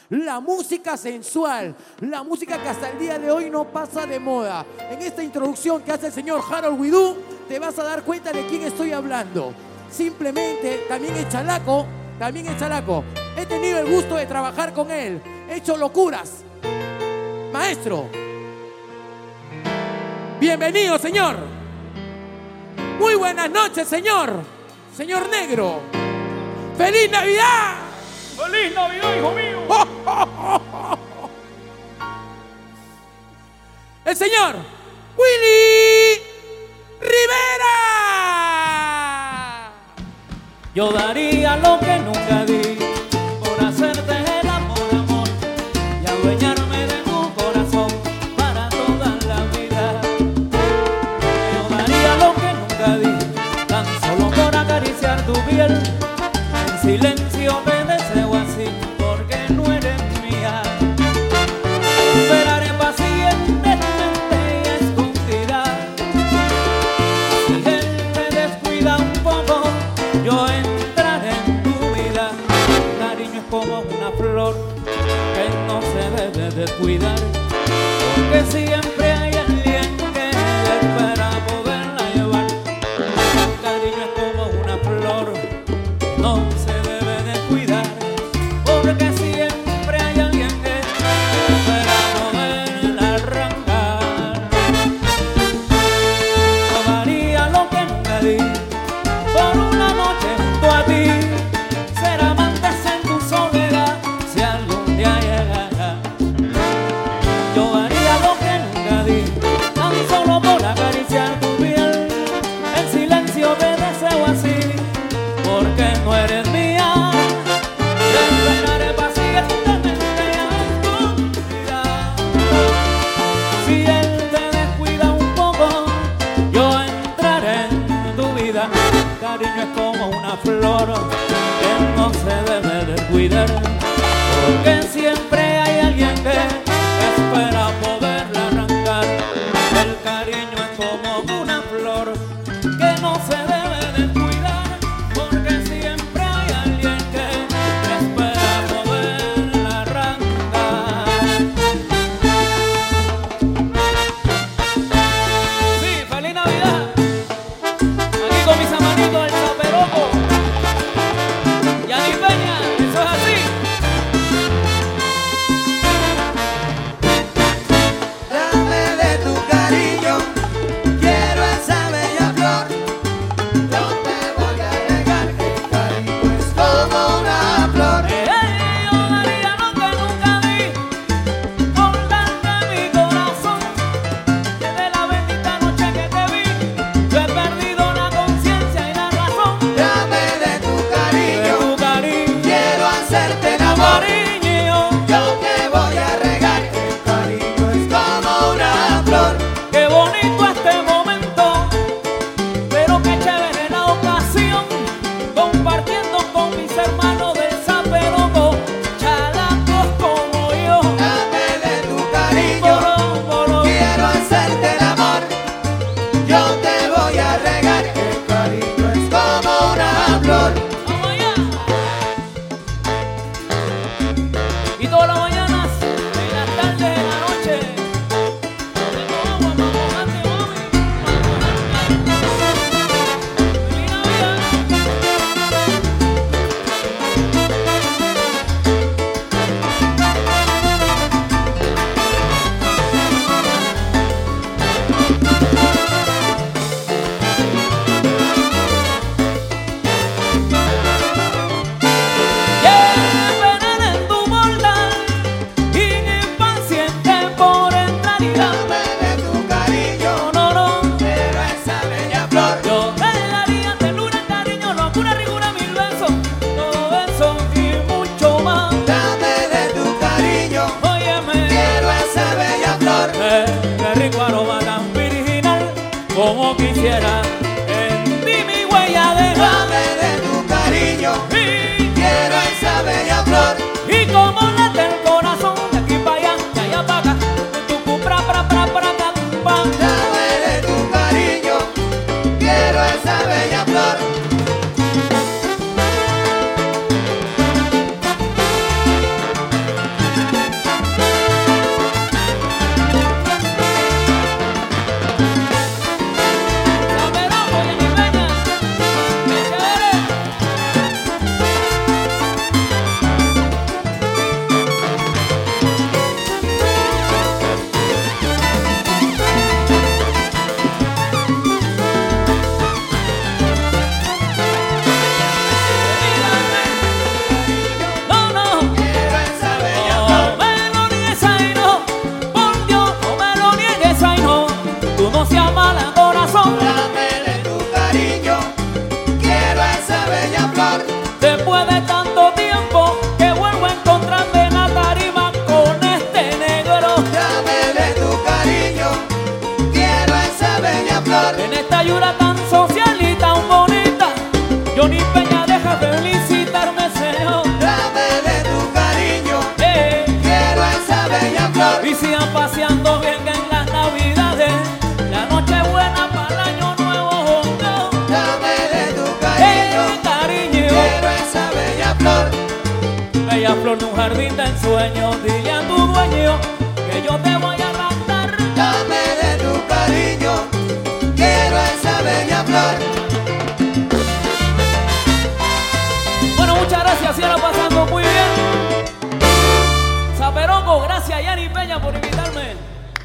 la música sensual, la música que hasta el día de hoy no pasa de moda. En esta introducción que hace el señor Harold Widoo, te vas a dar cuenta de quién estoy hablando. Simplemente, también es chalaco. He tenido el gusto de trabajar con él. He hecho locuras. Maestro, bienvenido, señor. Muy buenas noches, señor. Señor Negro. ¡Feliz Navidad! ¡Feliz Navidad, hijo mío! El señor Willy Rivera. Yo daría lo que nunca di por hacerte el amor, amor, y adueñarme de tu corazón para toda la vida. Yo daría lo que nunca di, tan solo por acariciar tu piel. En silencio te deseo así, porque no eres mía. Esperaré pacientemente y escondida. Si él te descuida un poco, yo entraré en tu vida. Cariño es como una flor que no se debe descuidar, porque siempre hay alguien que espera poderla llevar. Cariño es como una flor que no se debe descuidar, porque siempre hay alguien que espera poderla arrancar. Yo daría lo que nunca di por una noche junto a ti, ser amantes en tu soledad, si algún día llegara. Yo haría lo que nunca di, tan solo por acariciar tu piel. En silencio te deseo así, porque no eres mía. Te esperaré pacientemente y escondida. Si él te descuida un poco, yo entraré en tu vida. Cariño es como una flor que no se debe descuidar, porque siempre hay alguien que espera poderla arrancar. El cariño es como una flor que no se debe descuidar, porque siempre hay alguien que espera poderla arrancar. Sí, feliz Navidad. Aquí con mis amanitos, el Zaperoco, Yani Peña, eso es así. Dame de tu cariño, quiero esa bella flor. Yo te voy a regar, el cariño es como una flor. Yo daría lo que nunca di por darte mi corazón. Desde la bendita noche que te vi, yo he perdido la conciencia y la razón. Dame de tu cariño, quiero hacerte el amor. Cariño, Yo te voy a regar, el cariño es como una flor. qué bonito este momento, pero qué chévere la ocasión, compartiendo con mis hermanos del Zaperoco, chalacos como yo. Dame de tu cariño, quiero hacerte el amor. Yo te voy a regar, el cariño es como una flor. Vamos allá. Y todas las mañanas, en las tardes, en la noche, tengo agua para mojarte, mami. Feliz Navidad. Y esperar en tu mortal bella flor de un jardín de ensueño. Dile a tu dueño que yo te voy